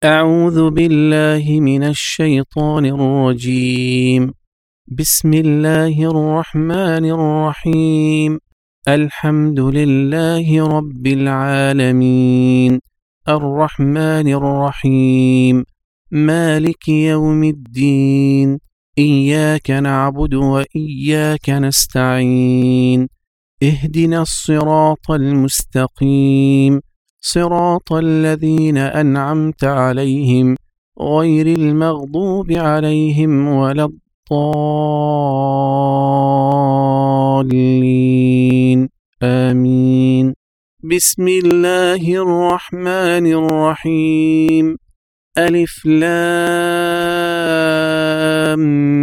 أعوذ بالله من الشيطان الرجيم. بسم الله الرحمن الرحيم. الحمد لله رب العالمين، الرحمن الرحيم، مالك يوم الدين، إياك نعبد وإياك نستعين، اهدنا الصراط المستقيم، صراط الذين أنعمت عليهم غير المغضوب عليهم ولا الضالين، آمين. بسم الله الرحمن الرحيم. ألف لام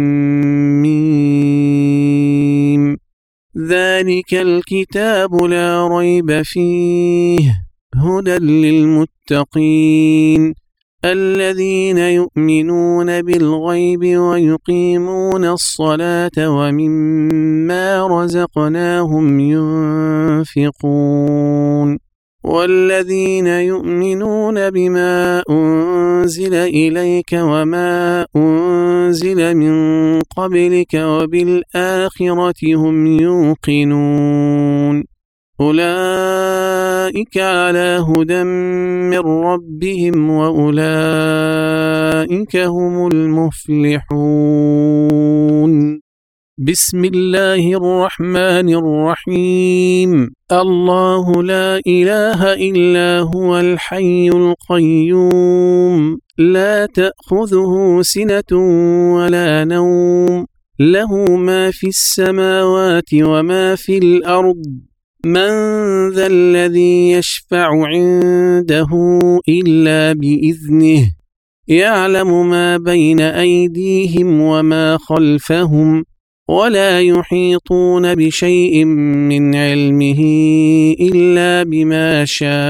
ميم. ذلك الكتاب لا ريب فيه هدى للمتقين الذين يؤمنون بالغيب ويقيمون الصلاة ومما رزقناهم ينفقون والذين يؤمنون بما أنزل إليك وما أنزل من قبلك وبالآخرة هم يوقنون أولئك على هدى من ربهم وأولئك هم المفلحون. بسم الله الرحمن الرحيم. الله لا إله إلا هو الحي القيوم لا تأخذه سنة ولا نوم له ما في السماوات وما في الأرض من ذا الذي يشفع عنده إلا بإذنه يعلم ما بين أيديهم وما خلفهم ولا يحيطون بشيء من علمه إلا بما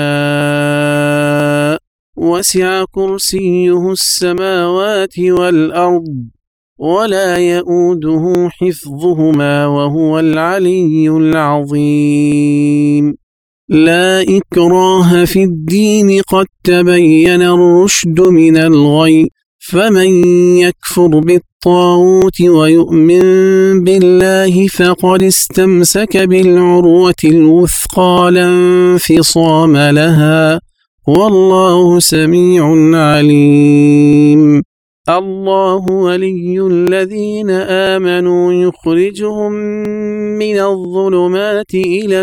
شاء وسع كرسيه السماوات والأرض ولا يؤوده حفظهما وهو العلي العظيم. لا إكراه في الدين قد تبين الرشد من الغي فمن يكفر بالطاغوت ويؤمن بالله فقد استمسك بالعروة الوثقى لا انفصام لها والله سميع عليم. الله ولي الذين آمنوا يخرجهم من الظلمات إلى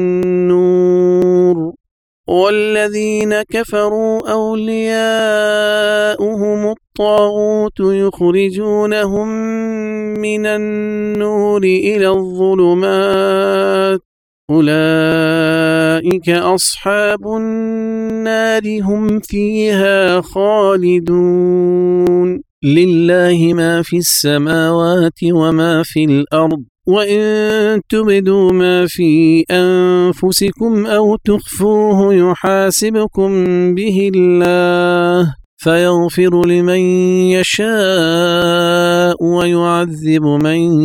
النور والذين كفروا أولياؤهم الطاغوت يخرجونهم من النور إلى الظلمات أولئك أصحاب النار هم فيها خالدون. لله ما في السماوات وما في الأرض وإن تبدوا ما في أنفسكم أو تخفوه يحاسبكم به الله فيغفر لمن يشاء ويعذب من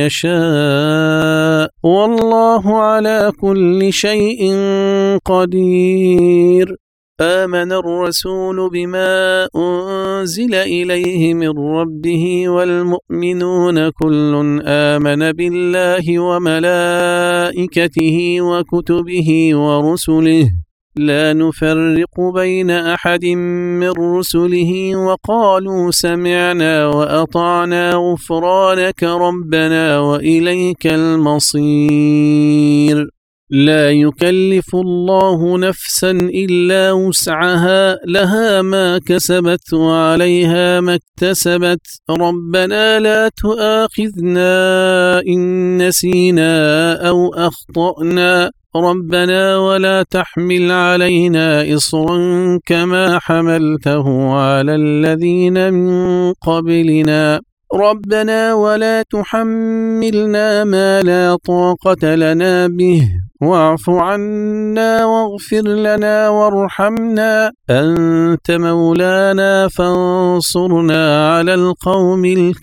يشاء والله على كل شيء قدير. آمن الرسول بما أنزل إليه من ربه والمؤمنون كل آمن بالله وملائكته وكتبه ورسله لا نفرق بين أحد من رسله وقالوا سمعنا وأطعنا غفرانك ربنا وإليك المصير. لا يكلف الله نفسا إلا وسعها لها ما كسبت وعليها ما اكتسبت ربنا لا تؤاخذنا إن نسينا أو أخطأنا ربنا ولا تحمل علينا إصرا كما حملته على الذين من قبلنا ربنا ولا تحملنا ما لا طاقة لنا به واعف عنا واغفر لنا وارحمنا أنت مولانا فانصرنا على القوم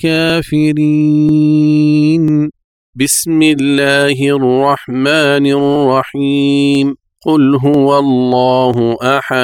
الكافرين. بسم الله الرحمن الرحيم. قل هو الله أحد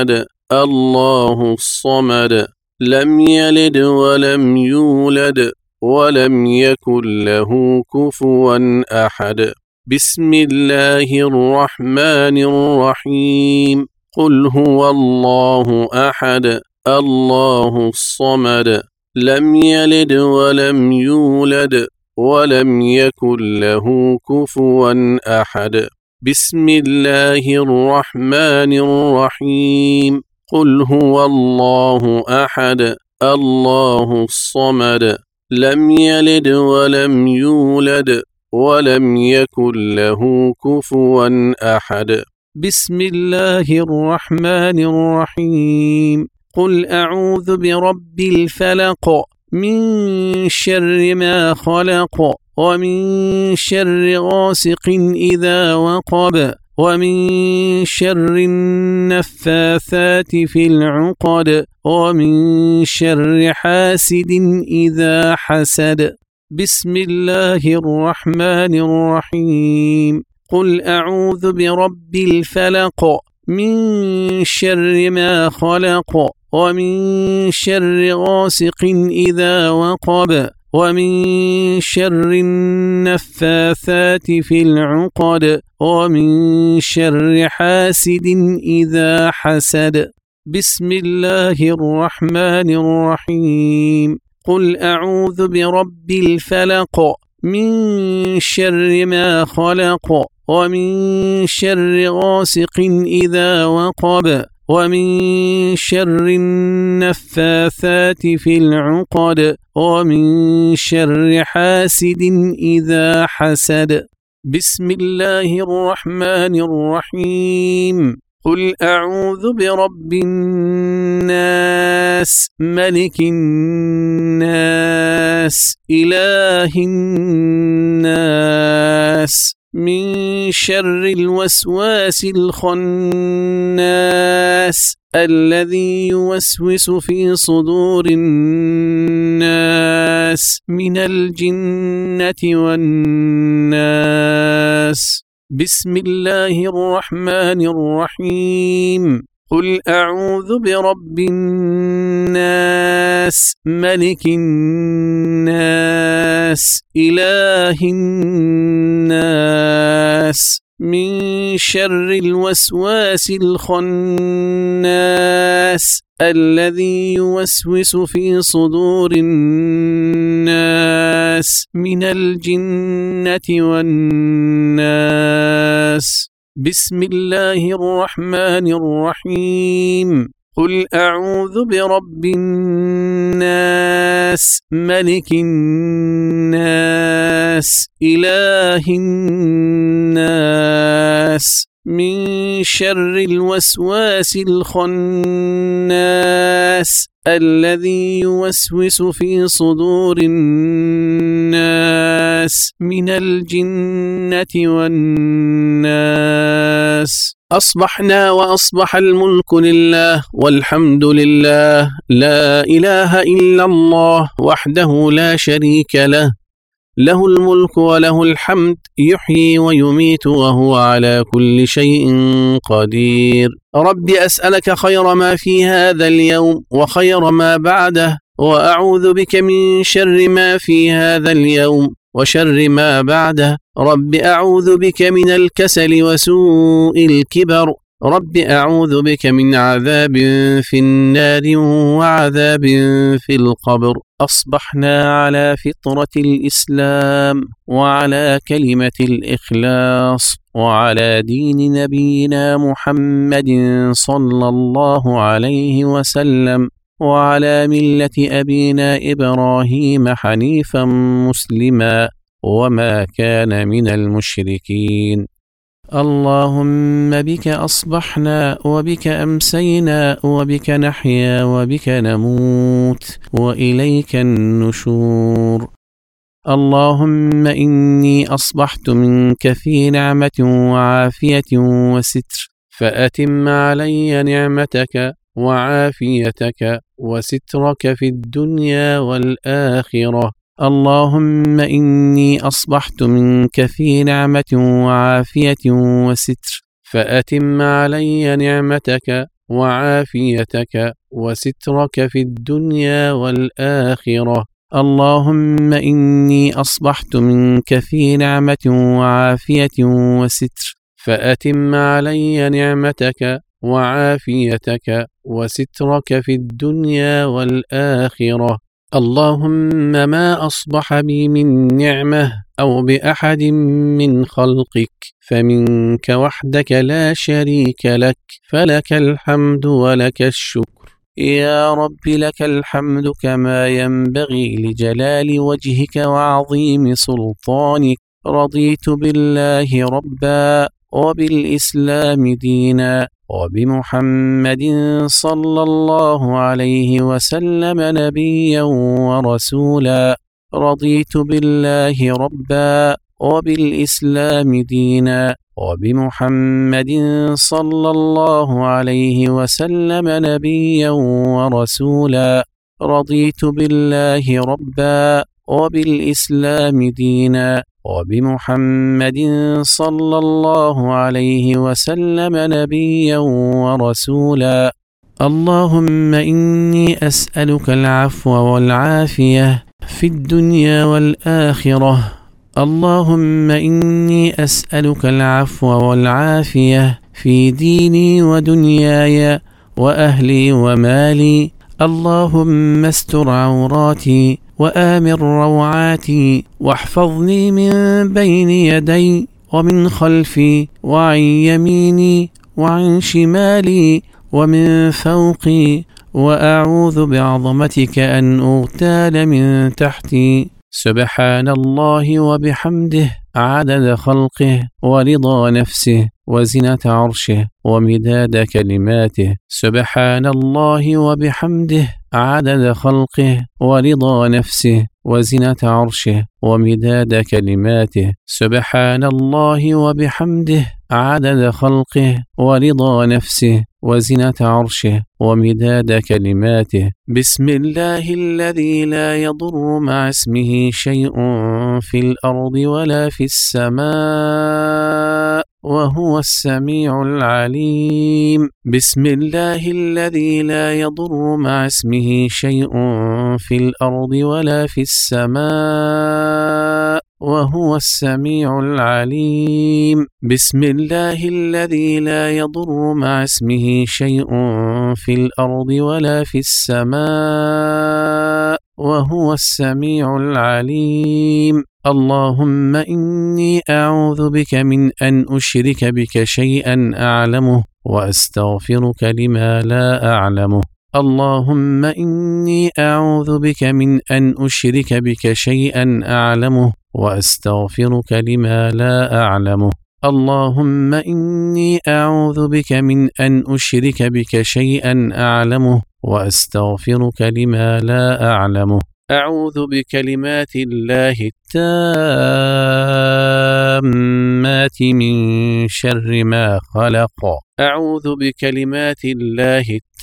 الله الصمد لم يلد ولم يولد ولم يكن له كفوا أحد بسم الله الرحمن الرحيم قل هو الله أحد الله الصمد لم يلد ولم يولد ولم يكن له كفوا أحد بسم الله الرحمن الرحيم قل هو الله أحد الله الصمد لم يلد ولم يولد ولم يكن له كفوا أحد بسم الله الرحمن الرحيم قل أعوذ برب الفلق من شر ما خلق ومن شر غاسق إذا وقب ومن شر النفاثات في العقد ومن شر حاسد إذا حسد بسم الله الرحمن الرحيم قل أعوذ برب الفلق من شر ما خلق ومن شر غاسق إذا وقب ومن شر النفاثات في العقد ومن شر حاسد إذا حسد بسم الله الرحمن الرحيم قل أعوذ برب الفلق من شر ما خلق ومن شر غاسق إذا وقب ومن شر النفاثات في العقد ومن شر حاسد إذا حسد بسم الله الرحمن الرحيم قل أعوذ برب الناس ملك الناس إله الناس من شر الوسواس الخناس الذي يوسوس في صدور الناس من الجنة والناس بسم الله الرحمن الرحيم قل أعوذ برب الناس ملك الناس إله الناس من شر الوسواس الخناس الذي يوسوس في صدور الناس من الجنة والناس بسم الله الرحمن الرحيم قل أعوذ برب الناس ملك الناس إله الناس من شر الوسواس الخناس الذي يوسوس في صدور الناس من الجنة والناس أصبحنا وأصبح الملك لله والحمد لله لا إله إلا الله وحده لا شريك له له الملك وله الحمد يحيي ويميت وهو على كل شيء قدير رب أسألك خير ما في هذا اليوم وخير ما بعده وأعوذ بك من شر ما في هذا اليوم وشر ما بعده رب أعوذ بك من الكسل وسوء الكبر رب أعوذ بك من عذاب في النار وعذاب في القبر أصبحنا على فطرة الإسلام وعلى كلمة الإخلاص وعلى دين نبينا محمد صلى الله عليه وسلم وعلى ملة أبينا إبراهيم حنيفا مسلما وما كان من المشركين اللهم بك أصبحنا وبك أمسينا وبك نحيا وبك نموت وإليك النشور اللهم إني أصبحت منك في نعمة وعافية وستر فأتم علي نعمتك وعافيتك وسترك في الدنيا والآخرة اللهم إني أصبحت منك في نعمة وعافية وستر فأتم علي نعمتك وعافيتك وسترك في الدنيا والآخرة. اللهم إني أصبحت منك في نعمة وعافية وستر، فأتم علي نعمتك وعافيتك وسترك في الدنيا والآخرة. اللهم ما أصبح بي من نعمة أو بأحد من خلقك فمنك وحدك لا شريك لك، فلك الحمد ولك الشكر. يا رب لك الحمد كما ينبغي لجلال وجهك وعظيم سلطانك. رضيت بالله ربا وبالإسلام دينا وبمحمد صلى الله عليه وسلم نبيا ورسولا. رضيت بالله ربا وبالإسلام دينا وبمحمد صلى الله عليه وسلم نبيا ورسولا. رضيت بالله ربا وبالإسلام دينا وبمحمد صلى الله عليه وسلم نبيا ورسولا. اللهم إني أسألك العفو والعافية في الدنيا والآخرة. اللهم إني أسألك العفو والعافية في ديني ودنياي وأهلي ومالي. اللهم استر عوراتي وآمن روعاتي واحفظني من بين يدي ومن خلفي وعن يميني وعن شمالي ومن فوقي، وأعوذ بعظمتك أن أغتال من تحتي. سبحان الله وبحمده عدد خلقه ورضا نفسه وزنة عرشه ومداد كلماته. سبحان الله وبحمده عدد خلقه ورضا نفسه وزنة عرشه ومداد كلماته. سبحان الله وبحمده عدد خلقه ورضا نفسه وزنة عرشه ومداد كلماته. بسم الله الذي لا يضر مع اسمه شيء في الأرض ولا في السماء وهو السميع العليم. بسم الله الذي لا يضر مع اسمه شيء في الأرض ولا في السماء وهو السميع العليم. بسم الله الذي لا يضر مع اسمه شيء في الأرض ولا في السماء وهو السميع العليم. اللهم إني أعوذ بك من أن أشرك بك شيئا أعلمه وأستغفرك لما لا أعلمه. اللهم إني أعوذ بك من أن أشرك بك شيئا أعلمه وأستغفرك لما لا أعلمه. اللهم إني أعوذ بك من أن أشرك بك شيئا أعلمه وأستغفرك لما لا أعلمه. أعوذ بكلمات الله التامات من شر ما خلق. أعوذ بكلمات الله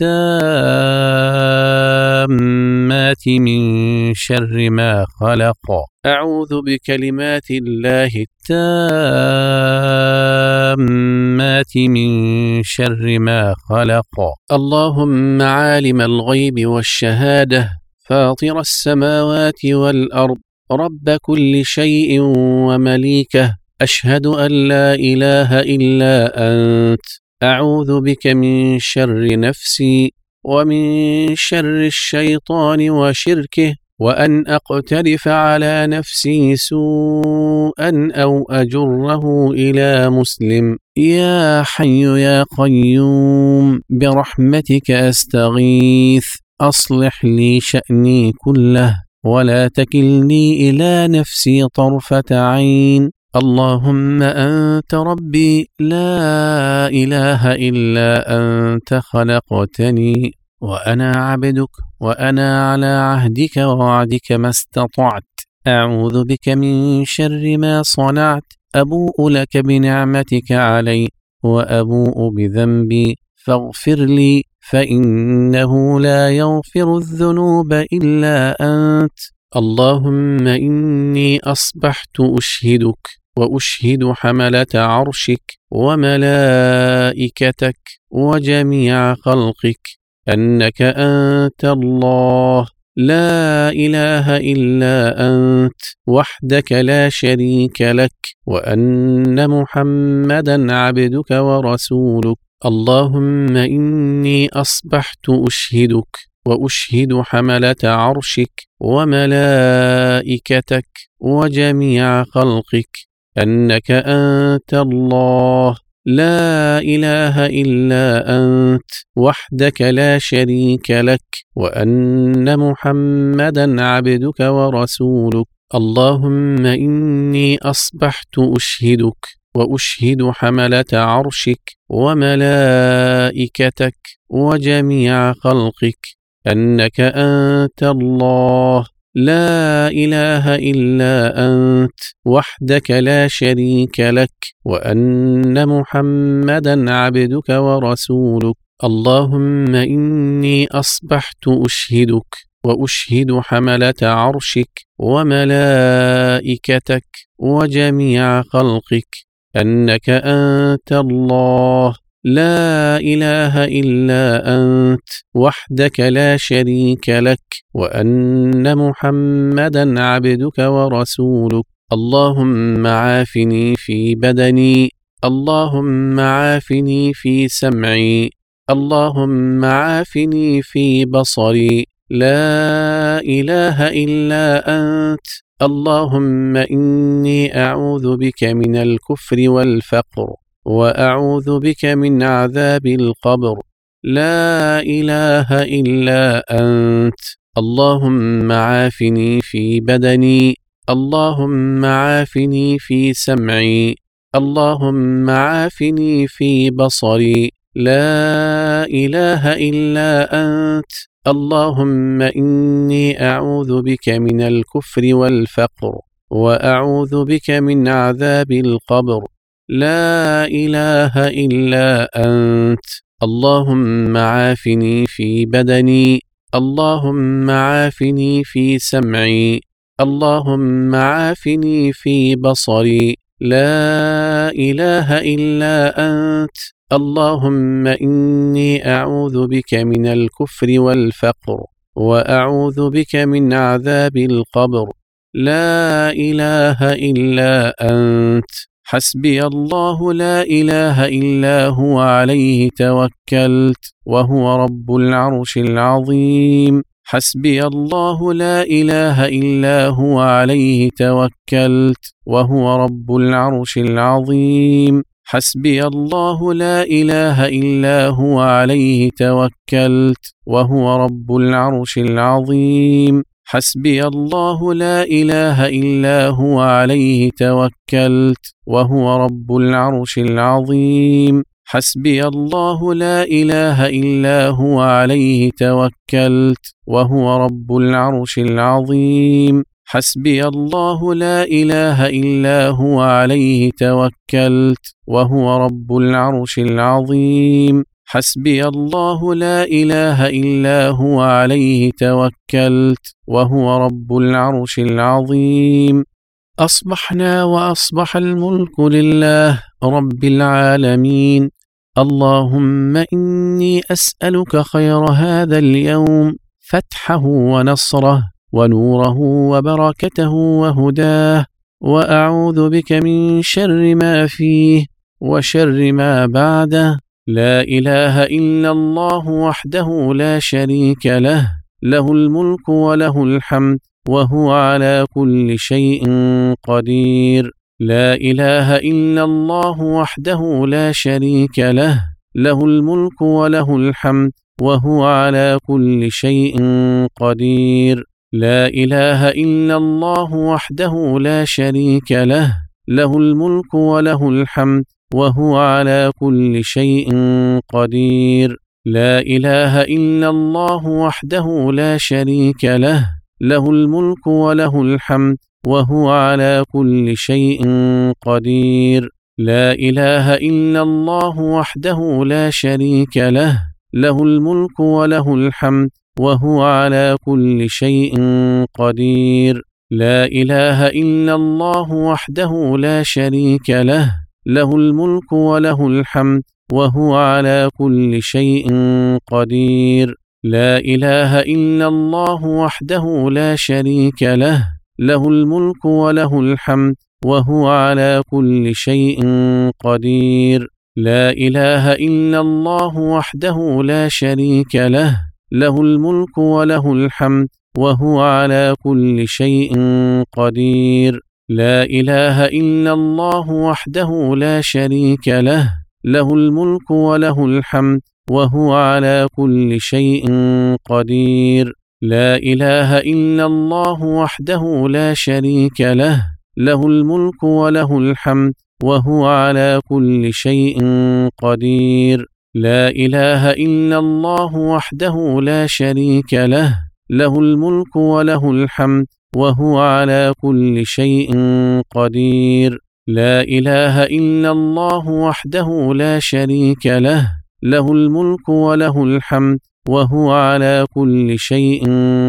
التامات من شر ما خلق. أعوذ بكلمات الله التامات من شر ما خلق. اللهم عالم الغيب والشهادة فاطر السماوات والأرض رب كل شيء ومليكه، أشهد أن لا إله إلا أنت. أعوذ بك من شر نفسي ومن شر الشيطان وشركه، وأن أقترف على نفسي سوءا أو أجره إلى مسلم. يا حي يا قيوم برحمتك أستغيث، أصلح لي شأني كله ولا تكلني إلى نفسي طرفة عين. اللهم أنت ربي لا إله إلا أنت، خلقتني وأنا عبدك وأنا على عهدك ووعدك ما استطعت. أعوذ بك من شر ما صنعت، أبوء لك بنعمتك علي وأبوء بذنبي فاغفر لي، فإنه لا يغفر الذنوب إلا أنت. اللهم إني أصبحت أشهدك وأشهد حملة عرشك وملائكتك وجميع خلقك أنك أنت الله لا إله إلا أنت وحدك لا شريك لك، وأن محمدا عبدك ورسولك. اللهم إني أصبحت أشهدك وأشهد حملة عرشك وملائكتك وجميع خلقك أنك أنت الله لا إله إلا أنت وحدك لا شريك لك، وأن محمدا عبدك ورسولك. اللهم إني أصبحت أشهدك وأشهد حملة عرشك وملائكتك وجميع خلقك أنك أنت الله لا إله إلا أنت وحدك لا شريك لك، وأن محمدا عبدك ورسولك. اللهم إني أصبحت أشهدك وأشهد حملة عرشك وملائكتك وجميع خلقك أنك أنت الله لا إله إلا أنت وحدك لا شريك لك، وأن محمدا عبدك ورسولك. اللهم عافني في بدني، اللهم عافني في سمعي، اللهم عافني في بصري، لا إله إلا أنت. اللهم إني أعوذ بك من الكفر والفقر، وأعوذ بك من عذاب القبر، لا إله إلا أنت. اللهم عافني في بدني، اللهم عافني في سمعي، اللهم عافني في بصري، لا إله إلا أنت. اللهم إني أعوذ بك من الكفر والفقر، وأعوذ بك من عذاب القبر، لا إله إلا أنت. اللهم عافني في بدني، اللهم عافني في سمعي، اللهم عافني في بصري، لا إله إلا أنت. اللهم إني أعوذ بك من الكفر والفقر، وأعوذ بك من عذاب القبر، لا إله إلا أنت. حسبي الله لا إله إلا هو عليه توكلت وهو رب العرش العظيم. حسبي الله لا إله إلا هو عليه توكلت وهو رب العرش العظيم. حسبي الله لا إله إلا هو عليه توكلت وهو رب العرش العظيم. حسبي الله لا إله إلا هو عليه توكلت وهو رب العرش العظيم. حسبي الله لا إله إلا هو عليه توكلت وهو رب العرش العظيم. حسبي الله لا إله إلا هو عليه توكلت وهو رب العرش العظيم. حسبي الله لا إله إلا هو عليه توكلت وهو رب العرش العظيم. أصبحنا وأصبح الملك لله رب العالمين. اللهم إني أسألك خير هذا اليوم، فتحه ونصره ونوره وبركته وهداه، وأعوذ بك من شر ما فيه وشر ما بعده. لا إله إلا الله وحده لا شريك له، له الملك وله الحمد وهو على كل شيء قدير. لا إله إلا الله وحده لا شريك له، له الملك وله الحمد وهو على كل شيء قدير. لا إله إلا الله وحده لا شريك له، له الملك وله الحمد وهو على كل شيء قدير. لا إله إلا الله وحده لا شريك له، له الملك وله الحمد وهو على كل شيء قدير. لا إله إلا الله وحده لا شريك له، له الملك وله الحمد وهو على كل شيء قدير. لا إله إلا الله وحده لا شريك له، له الملك وله الحمد وهو على كل شيء قدير. لا إله إلا الله وحده لا شريك له، له الملك وله الحمد وهو على كل شيء قدير. لا إله إلا الله وحده لا شريك له، له الملك وله الحمد وهو على كل شيء قدير. لا إله إلا الله وحده لا شريك له، له الملك وله الحمد وهو على كل شيء قدير. لا إله إلا الله وحده لا شريك له، له الملك وله الحمد وهو على كل شيء قدير. لا إله إلا الله وحده لا شريك له، له الملك وله الحمد وهو على كل شيء قدير. لا إله إلا الله وحده لا شريك له، له الملك وله الحمد وهو على كل شيء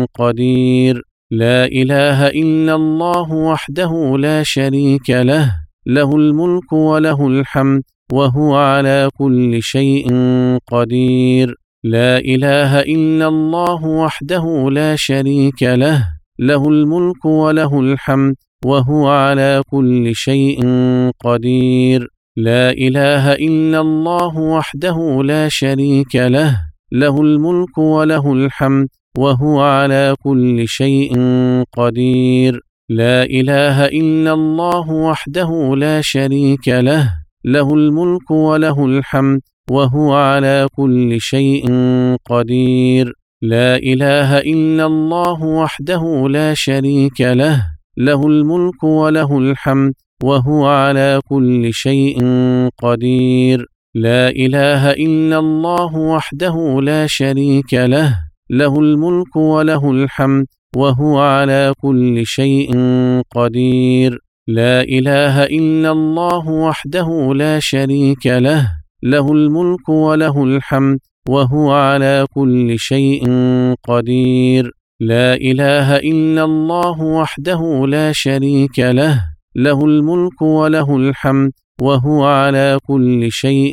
قدير. لا إله إلا الله وحده لا شريك له، له الملك وله الحمد وهو على كل شيء قدير. لا إله إلا الله وحده لا شريك له، له الملك وله الحمد وهو على كل شيء قدير. لا إله إلا الله وحده لا شريك له، له الملك وله الحمد وهو على كل شيء قدير. لا إله إلا الله وحده لا شريك له، له الملك وله الحمد وهو على كل شيء قدير. لا إله إلا الله وحده لا شريك له، له الملك وله الحمد وهو على كل شيء قدير. لا إله إلا الله وحده لا شريك له، له الملك وله الحمد وهو على كل شيء قدير. لا إله إلا الله وحده لا شريك له، له الملك وله الحمد وهو على كل شيء قدير. لا إله إلا الله وحده لا شريك له، له الملك وله الحمد وهو على كل شيء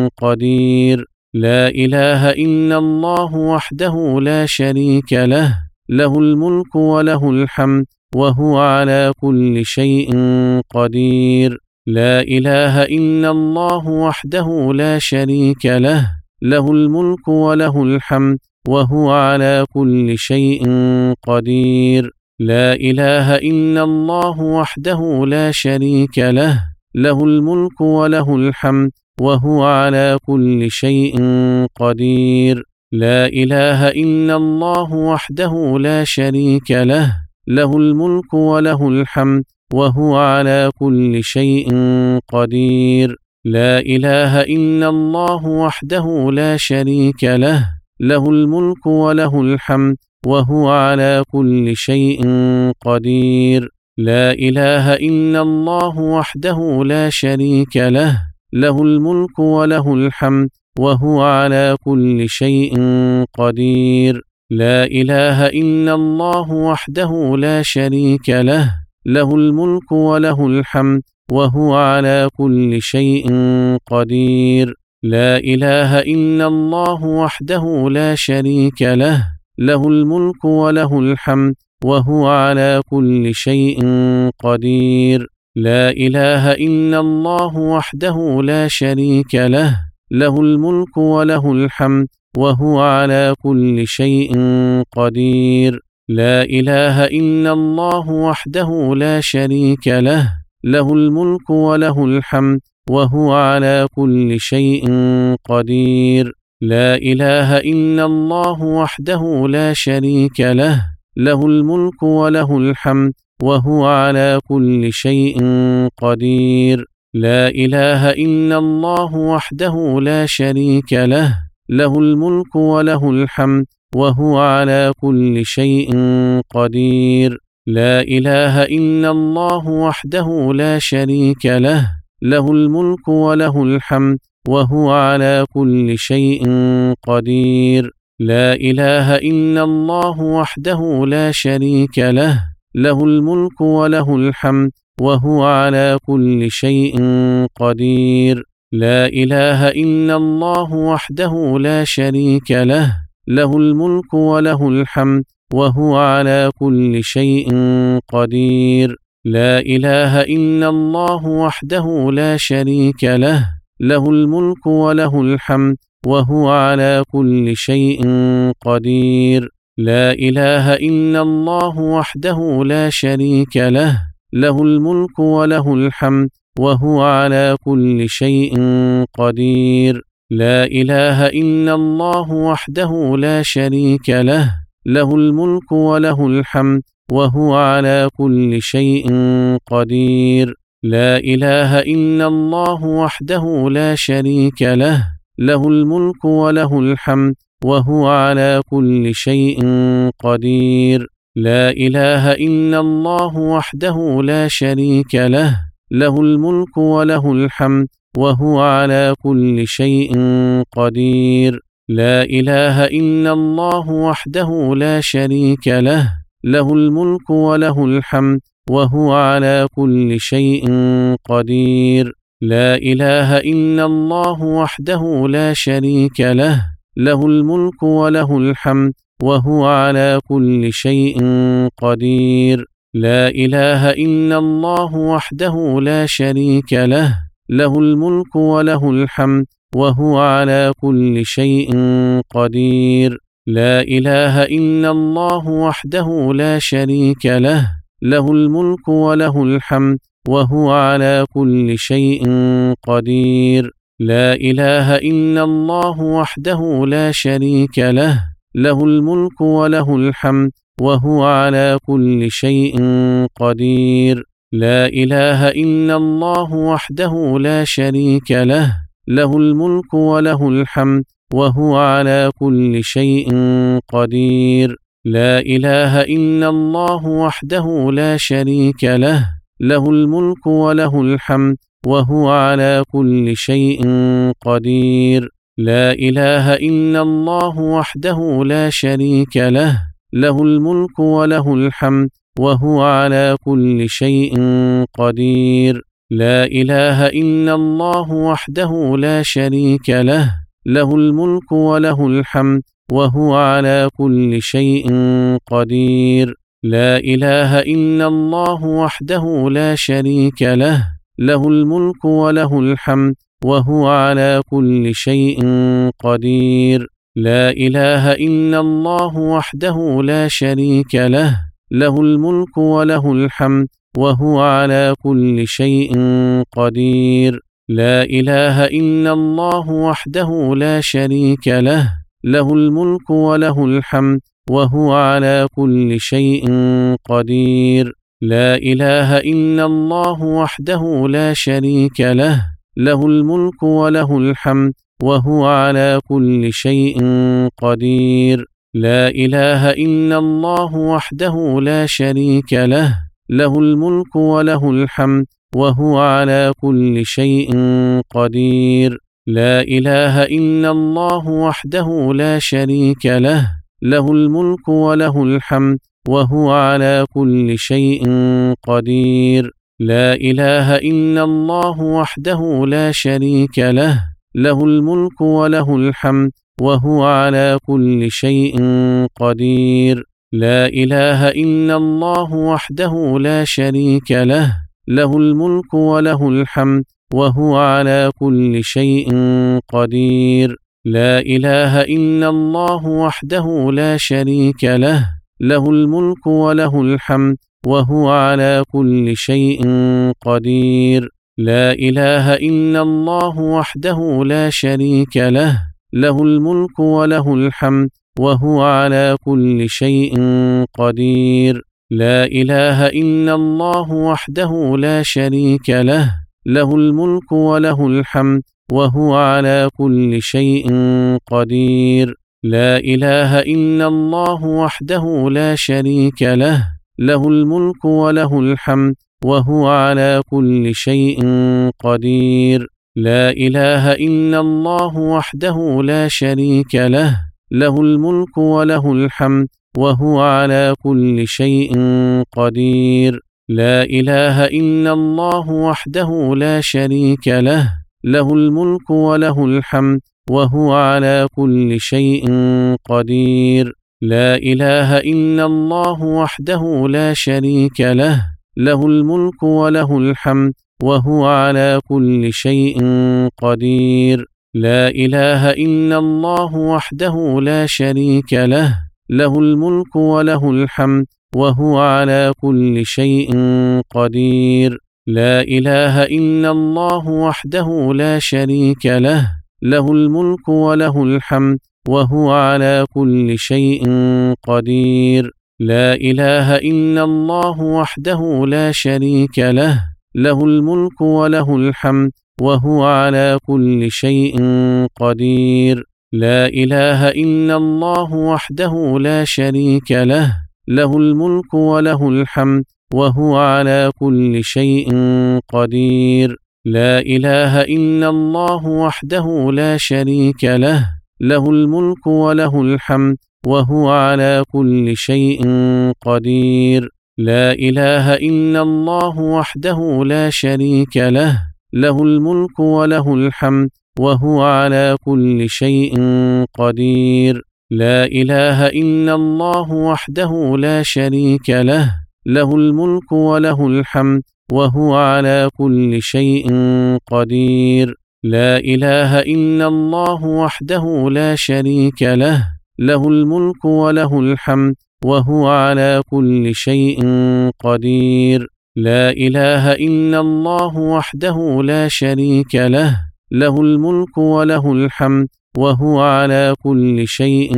قدير. لا إله إلا الله وحده لا شريك له، له الملك وله الحمد وهو على كل شيء قدير. لا إله إلا الله وحده لا شريك له، له الملك وله الحمد وهو على كل شيء قدير. لا إله إلا الله وحده لا شريك له، له الملك وله الحمد وهو على كل شيء قدير. لا إله إلا الله وحده لا شريك له، له الملك وله الحمد وهو على كل شيء قدير. لا إله إلا الله وحده لا شريك له، له الملك وله الحمد وهو على كل شيء قدير. لا إله إلا الله وحده لا شريك له، له الملك وله الحمد وهو على كل شيء قدير. لا إله إلا الله وحده لا شريك له، له الملك وله الحمد وهو على كل شيء قدير. لا إله إلا الله وحده لا شريك له، له الملك وله الحمد وهو على كل شيء قدير. لا إله إلا الله وحده لا شريك له، له الملك وله الحمد وهو على كل شيء قدير. لا إله إلا الله وحده لا شريك له، له الملك وله الحمد وهو على كل شيء قدير. لا إله إلا الله وحده لا شريك له، له الملك وله الحمد وهو على كل شيء قدير. لا إله إلا الله وحده لا شريك له، له الملك وله الحمد وهو على كل شيء قدير. لا إله إلا الله وحده لا شريك له، له الملك وله الحمد وهو على كل شيء قدير. لا إله إلا الله وحده لا شريك له، له الملك وله الحمد وهو على كل شيء قدير. لا إله إلا الله وحده لا شريك له، له الملك وله الحمد وهو على كل شيء قدير. لا إله إلا الله وحده لا شريك له، له الملك وله الحمد وهو على كل شيء قدير. لا إله إلا الله وحده لا شريك له، له الملك وله الحمد وهو على كل شيء قدير. لا إله إلا الله وحده لا شريك له، له الملك وله الحمد وهو على كل شيء قدير. لا إله إلا الله وحده لا شريك له، له الملك وله الحمد وهو على كل شيء قدير. لا إله إلا الله وحده لا شريك له، له الملك وله الحمد وهو على كل شيء قدير. لا إله إلا الله وحده لا شريك له، له الملك وله الحمد وهو على كل شيء قدير. لا إله إلا الله وحده لا شريك له، له الملك وله الحمد وهو على كل شيء قدير. لا إله إلا الله وحده لا شريك له، له الملك وله الحمد وهو على كل شيء قدير. لا إله إلا الله وحده لا شريك له، له الملك وله الحمد وهو على كل شيء قدير. لا إله إلا الله وحده لا شريك له، له الملك وله الحمد وهو على كل شيء قدير. لا إله إلا الله وحده لا شريك له، له الملك وله الحمد وهو على كل شيء قدير. لا إله إلا الله وحده لا شريك له، له الملك وله الحمد وهو على كل شيء قدير. لا إله إلا الله وحده لا شريك له، له الملك وله الحمد وهو على كل شيء قدير. لا إله إلا الله وحده لا شريك له، له الملك وله الحمد وهو على كل شيء قدير. لا إله إلا الله وحده لا شريك له، له الملك وله الحمد وهو على كل شيء قدير. لا إله إلا الله وحده لا شريك له، له الملك وله الحمد وهو على كل شيء قدير. لا إله إلا الله وحده لا شريك له، له الملك وله الحمد وهو على كل شيء قدير. لا إله إلا الله وحده لا شريك له، له الملك وله الحمد وهو على كل شيء قدير. لا إله إلا الله وحده لا شريك له، له الملك وله الحمد وهو على كل شيء قدير. لا إله إلا الله وحده لا شريك له، له الملك وله الحمد وهو على كل شيء قدير. لا إله إلا الله وحده لا شريك له، له الملك وله الحمد وهو على كل شيء قدير. لا إله إلا الله وحده لا شريك له، له الملك وله الحمد وهو على كل شيء قدير. لا إله إلا الله وحده لا شريك له، له الملك وله الحمد وهو على كل شيء قدير. لا إله إلا الله وحده لا شريك له، له الملك وله الحمد وهو على كل شيء قدير. لا إله إلا الله وحده لا شريك له، له الملك وله الحمد وهو على كل شيء قدير. لا إله إلا الله وحده لا شريك له، له الملك وله الحمد وهو على كل شيء قدير. لا إله إلا الله وحده لا شريك له، له الملك وله الحمد وهو على كل شيء قدير. لا إله إلا الله وحده لا شريك له، له الملك وله الحمد وهو على كل شيء قدير. لا إله إلا الله وحده لا شريك له، له الملك وله الحمد وهو على كل شيء قدير. لا إله إلا الله وحده لا شريك له، له الملك وله الحمد وهو على كل شيء قدير. لا إله إلا الله وحده لا شريك له، له الملك وله الحمد وهو على كل شيء قدير. لا إله إلا الله وحده لا شريك له، له الملك وله الحمد وهو على كل شيء قدير. لا إله إلا الله وحده لا شريك له، له الملك وله الحمد وهو على كل شيء قدير. لا إله إلا الله وحده لا شريك له، له الملك وله الحمد وهو على كل شيء قدير. لا إله إلا الله وحده لا شريك له، له الملك وله الحمد وهو على كل شيء قدير. لا إله إلا الله وحده لا شريك له، له الملك وله الحمد وهو على كل شيء قدير. لا إله إلا الله وحده لا شريك له، له الملك وله الحمد وهو على كل شيء قدير. لا إله إلا الله وحده لا شريك له، له الملك وله الحمد وهو على كل شيء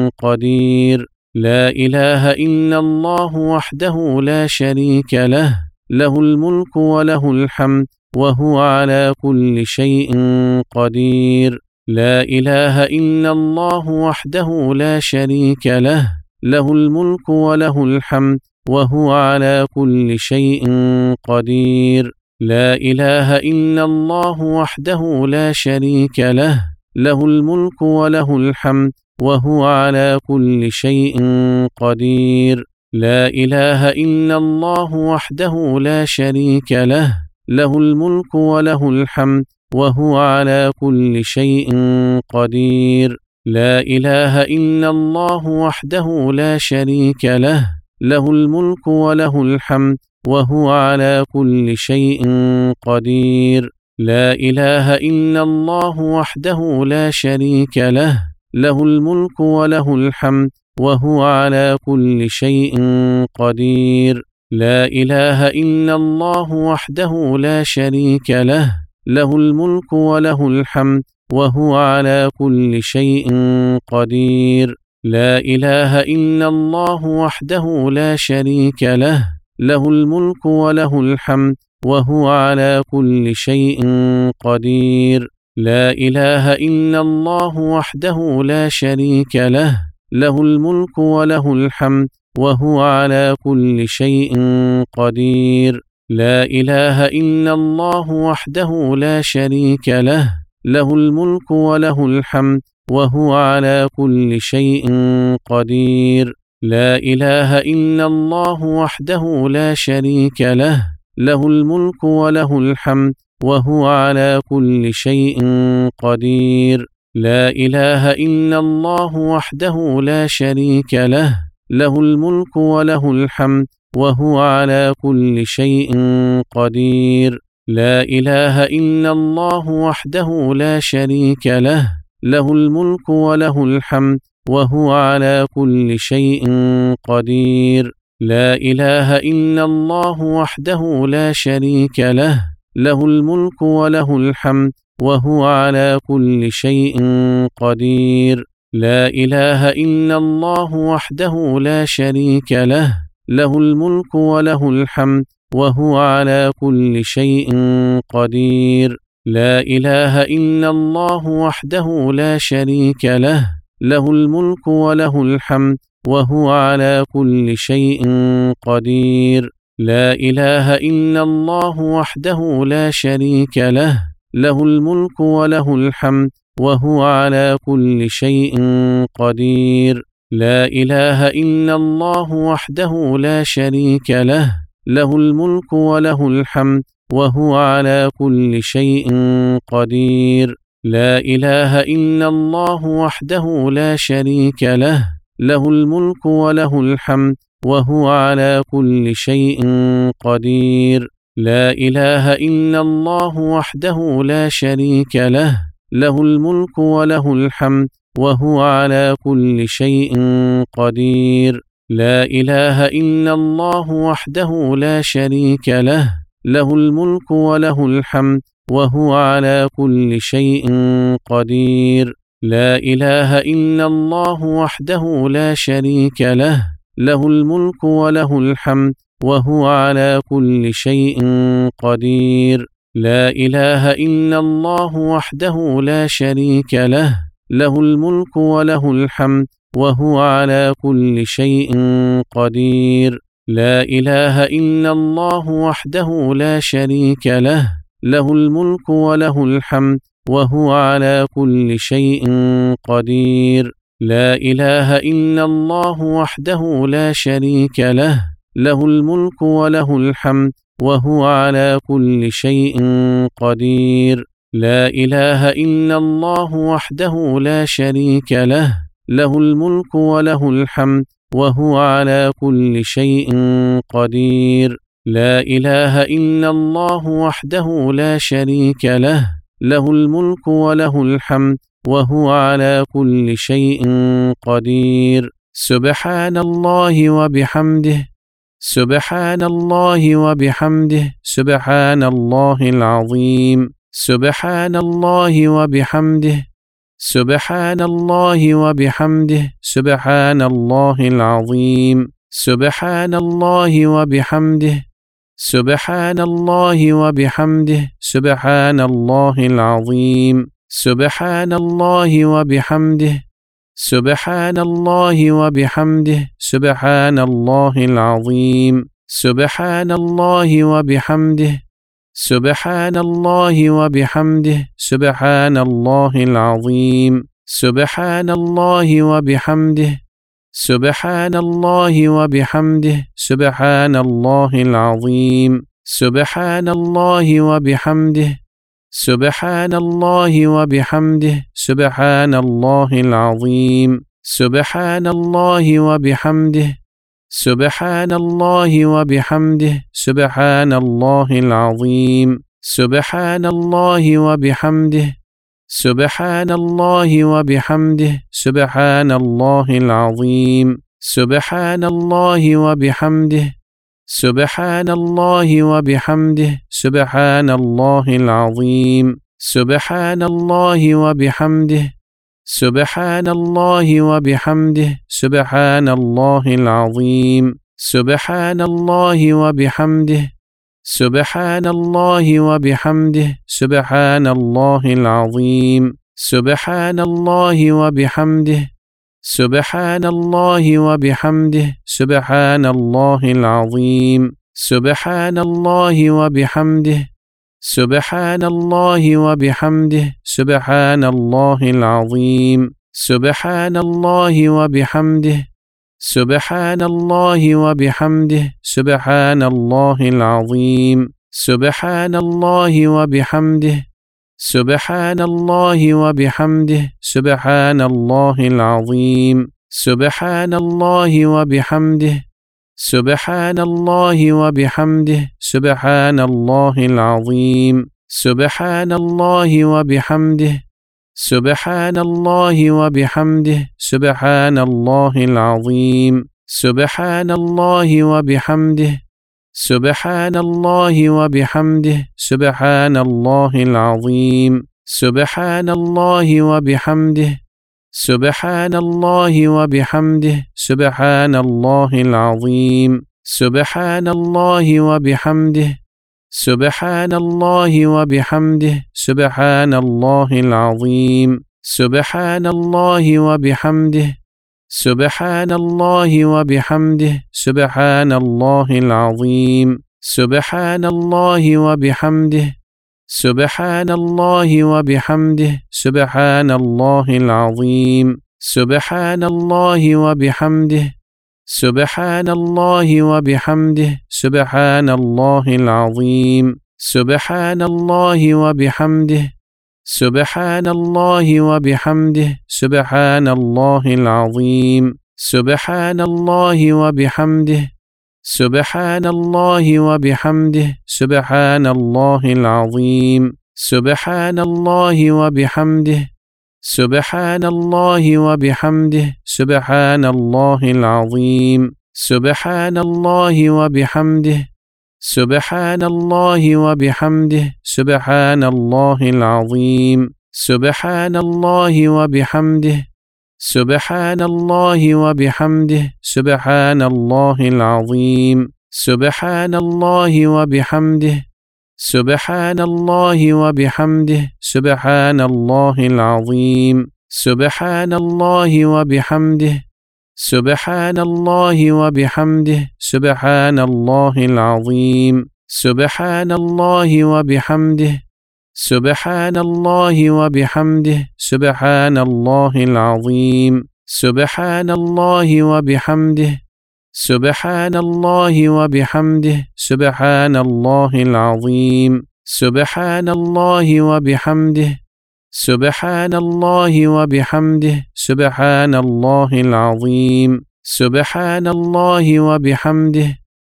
قدير. لا إله إلا الله وحده لا شريك له، له الملك وله الحمد وهو على كل شيء قدير. لا إله إلا الله وحده لا شريك له، له الملك وله الحمد وهو على كل شيء قدير. لا إله إلا الله وحده لا شريك له، له الملك وله الحمد وهو على كل شيء قدير. لا إله إلا الله وحده لا شريك له، له الملك وله الحمد وهو على كل شيء قدير. لا إله إلا الله وحده لا شريك له، له الملك وله الحمد وهو على كل شيء قدير. لا إله إلا الله وحده لا شريك له، له الملك وله الحمد وهو على كل شيء قدير. لا إله إلا الله وحده لا شريك له، له الملك وله الحمد وهو على كل شيء قدير. لا إله إلا الله وحده لا شريك له، له الملك وله الحمد وهو على كل شيء قدير. لا إله إلا الله وحده لا شريك له، له الملك وله الحمد وهو على كل شيء قدير. لا إله إلا الله وحده لا شريك له، له الملك وله الحمد وهو على كل شيء قدير. لا إله إلا الله وحده لا شريك له، له الملك وله الحمد وهو على كل شيء قدير. لا إله إلا الله وحده لا شريك له، له الملك وله الحمد وهو على كل شيء قدير. لا إله إلا الله وحده لا شريك له، له الملك وله الحمد وهو على كل شيء قدير. لا إله إلا الله وحده لا شريك له، له الملك وله الحمد وهو على كل شيء قدير. لا إله إلا الله وحده لا شريك له، له الملك وله الحمد وهو على كل شيء قدير. لا إله إلا الله وحده لا شريك له، له الملك وله الحمد وهو على كل شيء قدير. لا إله إلا الله وحده لا شريك له، له الملك وله الحمد وهو على كل شيء قدير. لا إله إلا الله وحده لا شريك له، له الملك وله الحمد وهو على كل شيء قدير. لا إله إلا الله وحده لا شريك له، له الملك وله الحمد وهو على كل شيء قدير. لا إله إلا الله وحده لا شريك له، له الملك وله الحمد وهو على كل شيء قدير. لا إله إلا الله وحده لا شريك له، له الملك وله الحمد وهو على كل شيء قدير. لا إله إلا الله وحده لا شريك له، له الملك وله الحمد وهو على كل شيء قدير. لا إله إلا الله وحده لا شريك له، له الملك وله الحمد وهو على كل شيء قدير. لا إله إلا الله وحده لا شريك له، له الملك وله الحمد وهو على كل شيء قدير. لا إله إلا الله وحده لا شريك له، له الملك وله الحمد وهو على كل شيء قدير. لا إله إلا الله وحده لا شريك له، له الملك وله الحمد وهو على كل شيء قدير. لا إله إلا الله وحده لا شريك له، له الملك وله الحمد وهو على كل شيء قدير. سبحان الله وبحمده، سبحان الله وبحمده، سبحان الله العظيم. سبحان الله وبحمده، سبحان الله وبحمده، سبحان الله العظيم. سبحان الله وبحمده، سبحان الله وبحمده، سبحان الله العظيم. سبحان الله وبحمده، سبحان الله وبحمده، سبحان الله العظيم. سبحان الله وبحمده، سبحان الله وبحمده، سبحان الله العظيم. سبحان الله وبحمده، سبحان الله وبحمده، سبحان الله العظيم. سبحان الله وبحمده، سبحان الله وبحمده، سبحان الله العظيم. سبحان الله وبحمده، سبحان الله وبحمده، سبحان الله العظيم. سبحان الله وبحمده، سبحان الله وبحمده، سبحان الله العظيم. سبحان الله وبحمده، سبحان الله وبحمده، سبحان الله العظيم. سبحان الله وبحمده، سبحان الله وبحمده، سبحان الله العظيم. سبحان الله وبحمده، سبحان الله وبحمده، سبحان الله العظيم. سبحان الله وبحمده، سبحان الله وبحمده، سبحان الله العظيم. سبحان الله وبحمده، سبحان الله وبحمده، سبحان الله العظيم. سبحان الله وبحمده، سبحان الله وبحمده، سبحان الله العظيم. سبحان الله وبحمده، سبحان الله وبحمده، سبحان الله العظيم. سبحان الله وبحمده، سبحان الله وبحمده، سبحان الله العظيم. سبحان الله وبحمده، سبحان الله وبحمده، سبحان الله العظيم. سبحان الله وبحمده، سبحان الله وبحمده، سبحان الله العظيم. سبحان الله وبحمده، سبحان الله وبحمده، سبحان الله العظيم. سبحان الله وبحمده، سبحان الله وبحمده، سبحان الله العظيم. سبحان الله وبحمده، سبحان الله وبحمده، سبحان الله العظيم. سبحان الله وبحمده، سبحان الله وبحمده، سبحان الله العظيم. سبحان الله وبحمده سبحان الله وبحمده سبحان الله العظيم سبحان الله وبحمده سبحان الله وبحمده سبحان الله العظيم سبحان الله وبحمده سبحان الله وبحمده سبحان الله العظيم سبحان الله وبحمده سبحان الله وبحمده سبحان الله العظيم سبحان الله وبحمده سبحان الله وبحمده سبحان الله العظيم سبحان الله وبحمده سبحان الله وبحمده سبحان الله العظيم سبحان الله وبحمده سبحان الله وبحمده سبحان الله العظيم سبحان الله وبحمده سبحان الله وبحمده سبحان الله العظيم سبحان الله وبحمده سبحان الله وبحمده سبحان الله العظيم سبحان الله وبحمده سبحان الله وبحمده سبحان الله العظيم سبحان الله وبحمده سبحان الله وبحمده سبحان الله العظيم سبحان الله وبحمده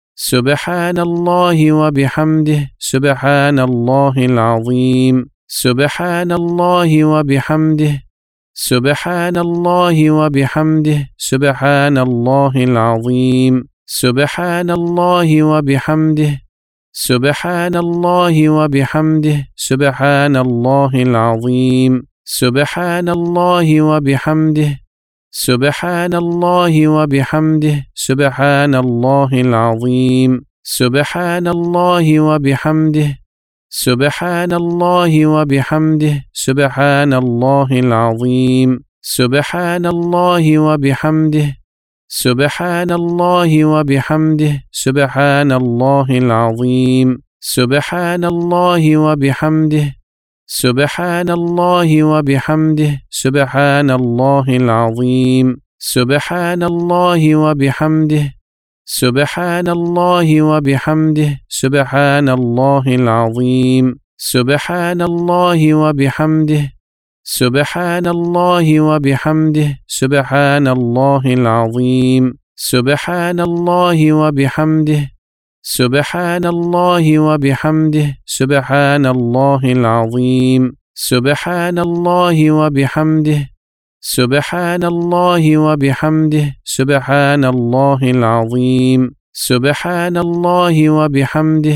سبحان الله وبحمده سبحان الله العظيم سبحان الله وبحمده سبحان الله وبحمده سبحان الله العظيم سبحان الله وبحمده سبحان الله وبحمده سبحان الله العظيم سبحان الله وبحمده سبحان الله وبحمده سبحان الله العظيم سبحان الله وبحمده سبحان الله وبحمده سبحان الله العظيم سبحان الله وبحمده سبحان الله وبحمده سبحان الله العظيم سبحان الله وبحمده سبحان الله وبحمده سبحان الله العظيم سبحان الله وبحمده سبحان الله وبحمده سبحان الله العظيم سبحان الله وبحمده سبحان الله وبحمده سبحان الله العظيم سبحان الله وبحمده سبحان الله وبحمده سبحان الله العظيم سبحان الله وبحمده سبحان الله وبحمده سبحان الله العظيم سبحان الله وبحمده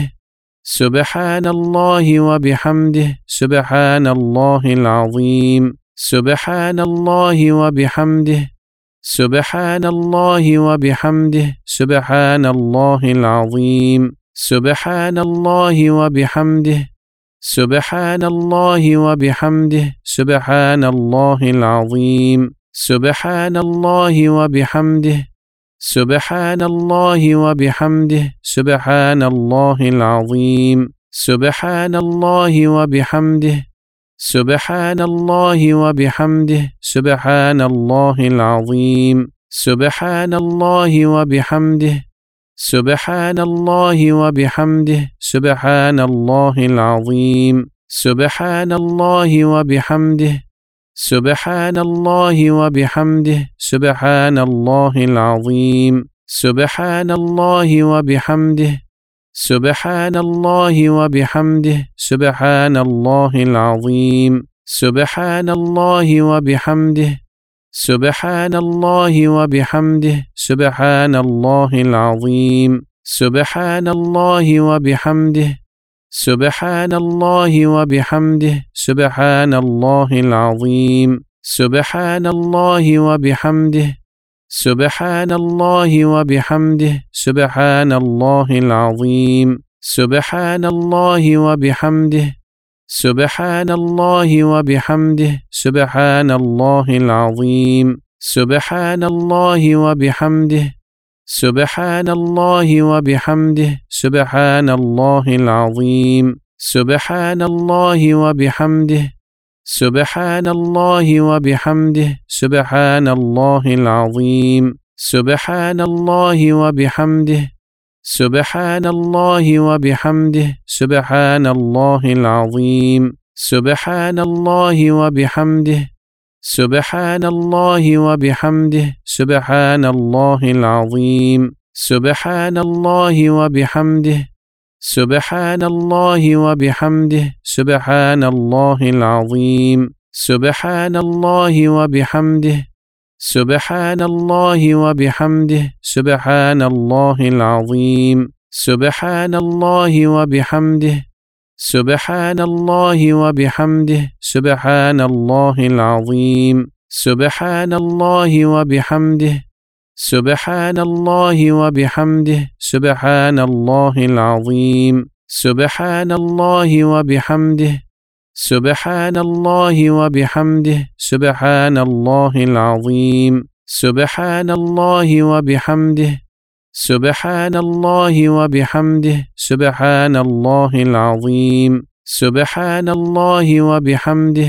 سبحان الله وبحمده سبحان الله العظيم سبحان الله وبحمده سبحان الله وبحمده سبحان الله العظيم سبحان الله وبحمده سبحان الله وبحمده سبحان الله العظيم سبحان الله وبحمده سبحان الله وبحمده سبحان الله العظيم سبحان الله وبحمده سبحان الله وبحمده سبحان الله العظيم سبحان الله وبحمده سبحان الله وبحمده سبحان الله العظيم سبحان الله وبحمده سبحان الله وبحمده سبحان الله العظيم سبحان الله وبحمده سبحان الله وبحمده سبحان الله العظيم سبحان الله وبحمده سبحان الله وبحمده سبحان الله العظيم سبحان الله وبحمده سبحان الله وبحمده سبحان الله العظيم سبحان الله وبحمده سبحان الله وبحمده سبحان الله العظيم سبحان الله وبحمده سبحان الله وبحمده سبحان الله العظيم سبحان الله وبحمده سبحان الله وبحمده سبحان الله العظيم سبحان الله وبحمده سبحان الله وبحمده سبحان الله العظيم سبحان الله وبحمده سبحان الله وبحمده سبحان الله العظيم سبحان الله وبحمده سبحان الله وبحمده سبحان الله العظيم سبحان الله وبحمده سبحان الله وبحمده سبحان الله العظيم سبحان الله وبحمده سبحان الله وبحمده سبحان الله العظيم سبحان الله وبحمده سبحان الله وبحمده سبحان الله العظيم سبحان الله وبحمده سبحان الله وبحمده سبحان الله العظيم سبحان الله وبحمده سبحان الله وبحمده سبحان الله العظيم سبحان الله وبحمده سبحان الله وبحمده سبحان الله العظيم سبحان الله وبحمده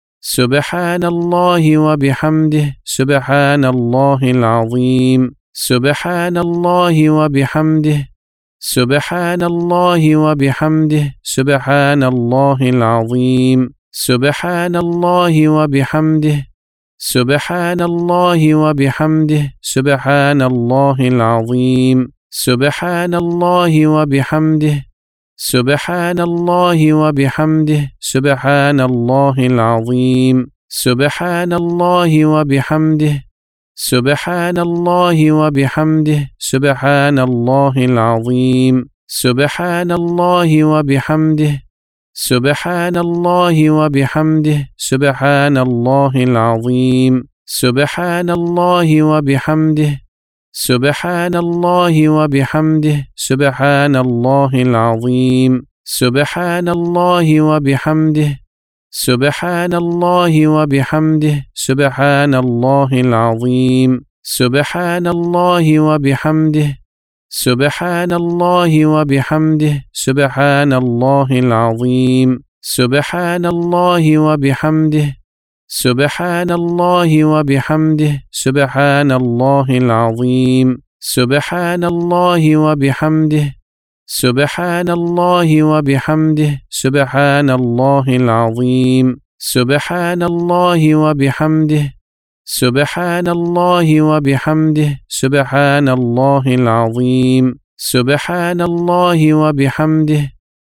سبحان الله وبحمده سبحان الله العظيم سبحان الله وبحمده سبحان الله وبحمده سبحان الله العظيم سبحان الله وبحمده سبحان الله وبحمده سبحان الله العظيم سبحان الله وبحمده سبحان الله وبحمده سبحان الله العظيم سبحان الله وبحمده سبحان الله وبحمده سبحان الله العظيم سبحان الله وبحمده سبحان الله وبحمده سبحان الله العظيم سبحان الله وبحمده سبحان الله وبحمده سبحان الله العظيم سبحان الله وبحمده سبحان الله وبحمده سبحان الله العظيم سبحان الله وبحمده سبحان الله وبحمده سبحان الله العظيم سبحان الله وبحمده سبحان الله وبحمده سبحان الله العظيم سبحان الله وبحمده سبحان الله وبحمده سبحان الله العظيم سبحان الله وبحمده سبحان الله وبحمده سبحان الله العظيم سبحان الله وبحمده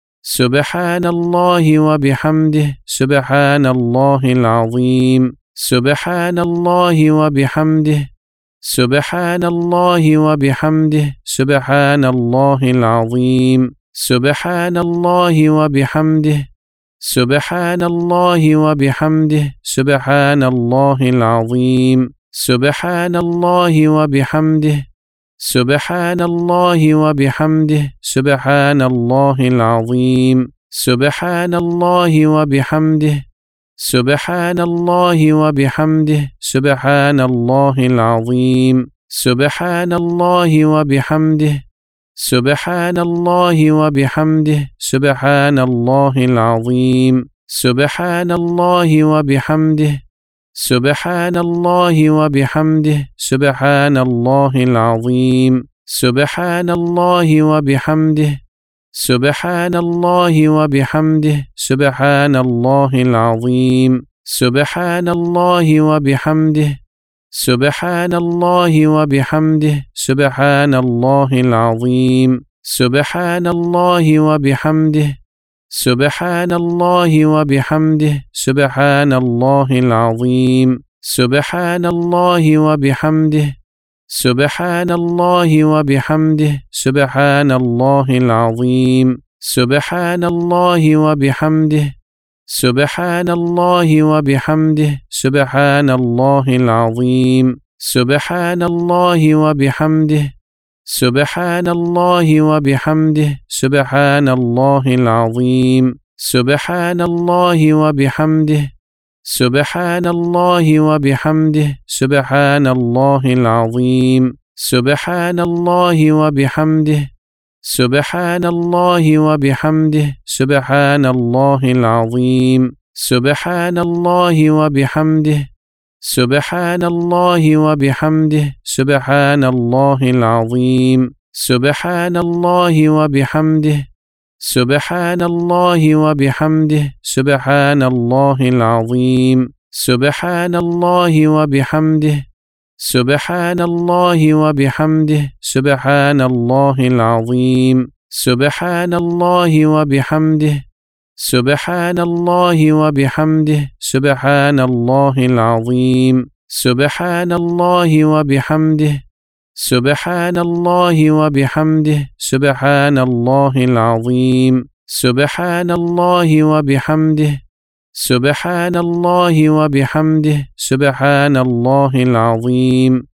سبحان الله وبحمده سبحان الله العظيم سبحان الله وبحمده سبحان الله وبحمده سبحان الله العظيم سبحان الله وبحمده سبحان الله وبحمده سبحان الله العظيم سبحان الله وبحمده سبحان الله وبحمده سبحان الله العظيم سبحان الله وبحمده سبحان الله وبحمده سبحان الله العظيم سبحان الله وبحمده سبحان الله وبحمده سبحان الله العظيم سبحان الله وبحمده سبحان الله وبحمده سبحان الله العظيم سبحان الله وبحمده سبحان الله وبحمده سبحان الله العظيم سبحان الله وبحمده سبحان الله وبحمده سبحان الله العظيم سبحان الله وبحمده سبحان الله وبحمده سبحان الله العظيم سبحان الله وبحمده سبحان الله وبحمده سبحان الله العظيم سبحان الله وبحمده سبحان الله وبحمده سبحان الله العظيم سبحان الله وبحمده سبحان الله وبحمده سبحان الله العظيم سبحان الله وبحمده سبحان الله وبحمده سبحان الله العظيم سبحان الله وبحمده سبحان الله وبحمده سبحان الله العظيم سبحان الله وبحمده سبحان الله وبحمده سبحان الله العظيم سبحان الله وبحمده سبحان الله وبحمده سبحان الله العظيم سبحان الله وبحمده سبحان الله وبحمده سبحان الله العظيم سبحان الله وبحمده سبحان الله وبحمده سبحان الله العظيم سبحان الله وبحمده سبحان الله وبحمده سبحان الله العظيم سبحان الله وبحمده سبحان الله وبحمده سبحان الله العظيم